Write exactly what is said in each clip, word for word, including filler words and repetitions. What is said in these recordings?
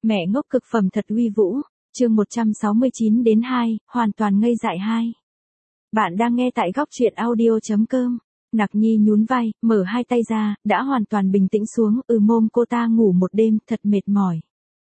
Mẹ ngốc cực phẩm thật uy vũ, chương một trăm sáu mươi chín đến hai, hoàn toàn ngây dại hai. Bạn đang nghe tại góc truyện audio chấm com. Nặc Nhi nhún vai, mở hai tay ra, đã hoàn toàn bình tĩnh xuống, ừ môm cô ta ngủ một đêm, thật mệt mỏi.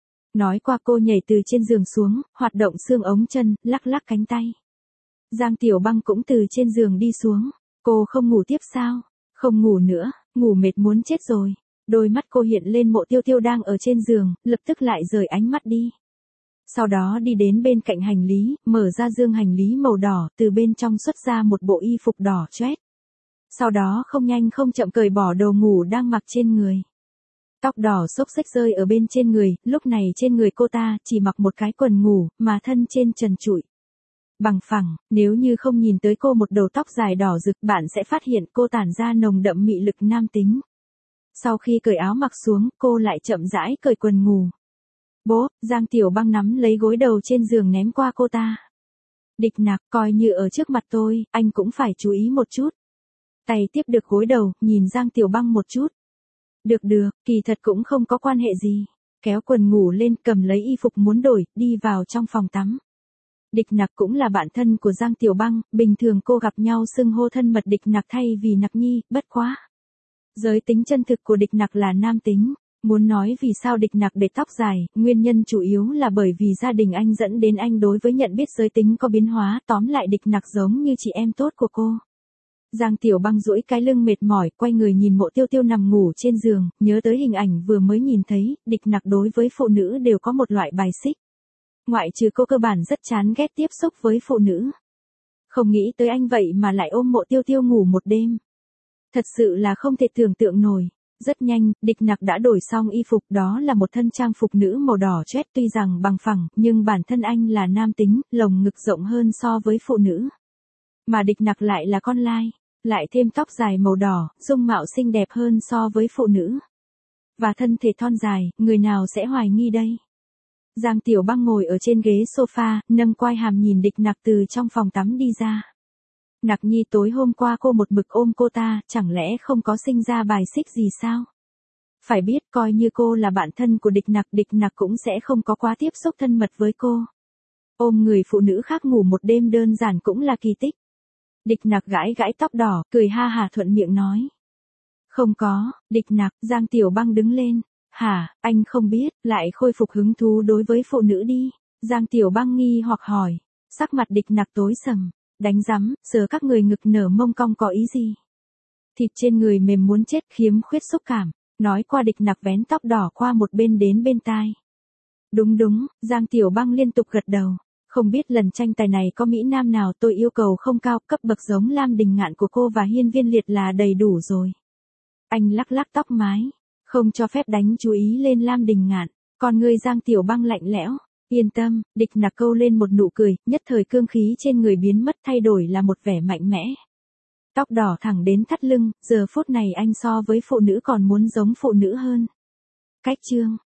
Nói qua cô nhảy từ trên giường xuống, hoạt động xương ống chân, lắc lắc cánh tay. Giang Tiểu Băng cũng từ trên giường đi xuống. Cô không ngủ tiếp sao? Không ngủ nữa, ngủ mệt muốn chết rồi. Đôi mắt cô hiện lên Mộ Tiêu Tiêu đang ở trên giường, lập tức lại rời ánh mắt đi. Sau đó đi đến bên cạnh hành lý, mở ra dương hành lý màu đỏ, từ bên trong xuất ra một bộ y phục đỏ chóe. Sau đó không nhanh không chậm cởi bỏ đồ ngủ đang mặc trên người. Tóc đỏ xốc xếch rơi ở bên trên người, lúc này trên người cô ta chỉ mặc một cái quần ngủ, mà thân trên trần trụi. Bằng phẳng, nếu như không nhìn tới cô một đầu tóc dài đỏ rực, bạn sẽ phát hiện cô tản ra nồng đậm mị lực nam tính. Sau khi cởi áo mặc xuống, cô lại chậm rãi cởi quần ngủ. Bố, Giang Tiểu Băng nắm lấy gối đầu trên giường ném qua cô ta. Địch Nặc, coi như ở trước mặt tôi, anh cũng phải chú ý một chút. Tay tiếp được gối đầu, nhìn Giang Tiểu Băng một chút. Được được, kỳ thật cũng không có quan hệ gì. Kéo quần ngủ lên, cầm lấy y phục muốn đổi, đi vào trong phòng tắm. Địch Nặc cũng là bạn thân của Giang Tiểu Băng, bình thường cô gặp nhau xưng hô thân mật Địch Nặc thay vì Nặc Nhi, bất quá. Giới tính chân thực của Địch Nặc là nam tính. Muốn nói vì sao Địch Nặc để tóc dài, nguyên nhân chủ yếu là bởi vì gia đình anh dẫn đến anh đối với nhận biết giới tính có biến hóa, tóm lại Địch Nặc giống như chị em tốt của cô. Giang Tiểu Băng duỗi cái lưng mệt mỏi, quay người nhìn Mộ Tiêu Tiêu nằm ngủ trên giường, nhớ tới hình ảnh vừa mới nhìn thấy, Địch Nặc đối với phụ nữ đều có một loại bài xích. Ngoại trừ cô cơ bản rất chán ghét tiếp xúc với phụ nữ. Không nghĩ tới anh vậy mà lại ôm Mộ Tiêu Tiêu ngủ một đêm. Thật sự là không thể tưởng tượng nổi. Rất nhanh, Địch Nặc đã đổi xong y phục, đó là một thân trang phục nữ màu đỏ chót, tuy rằng bằng phẳng, nhưng bản thân anh là nam tính, lồng ngực rộng hơn so với phụ nữ. Mà Địch Nặc lại là con lai, lại thêm tóc dài màu đỏ, dung mạo xinh đẹp hơn so với phụ nữ. Và thân thể thon dài, người nào sẽ hoài nghi đây? Giang Tiểu Băng ngồi ở trên ghế sofa, nâng quai hàm nhìn Địch Nặc từ trong phòng tắm đi ra. Nặc Nhi tối hôm qua cô một mực ôm cô ta, chẳng lẽ không có sinh ra bài xích gì sao? Phải biết coi như cô là bạn thân của Địch Nặc, Địch Nặc cũng sẽ không có quá tiếp xúc thân mật với cô. Ôm người phụ nữ khác ngủ một đêm đơn giản cũng là kỳ tích. Địch Nặc gãi gãi tóc đỏ, cười ha hà thuận miệng nói. Không có, Địch Nặc, Giang Tiểu Băng đứng lên. Hả, anh không biết, lại khôi phục hứng thú đối với phụ nữ đi. Giang Tiểu Băng nghi hoặc hỏi. Sắc mặt Địch Nặc tối sầm. Đánh rắm, giờ các người ngực nở mông cong có ý gì? Thịt trên người mềm muốn chết, khiếm khuyết xúc cảm. Nói qua Địch Nặc vén tóc đỏ qua một bên đến bên tai. Đúng đúng, Giang Tiểu Băng liên tục gật đầu. Không biết lần tranh tài này có mỹ nam nào, tôi yêu cầu không cao, cấp bậc giống Lam Đình Ngạn của cô và Hiên Viên Liệt là đầy đủ rồi. Anh lắc lắc tóc mái. Không cho phép đánh chú ý lên Lam Đình Ngạn. Còn người Giang Tiểu Băng lạnh lẽo. Yên tâm, Địch Nặc câu lên một nụ cười, nhất thời cương khí trên người biến mất, thay đổi là một vẻ mạnh mẽ. Tóc đỏ thẳng đến thắt lưng, giờ phút này anh so với phụ nữ còn muốn giống phụ nữ hơn. Cách chương,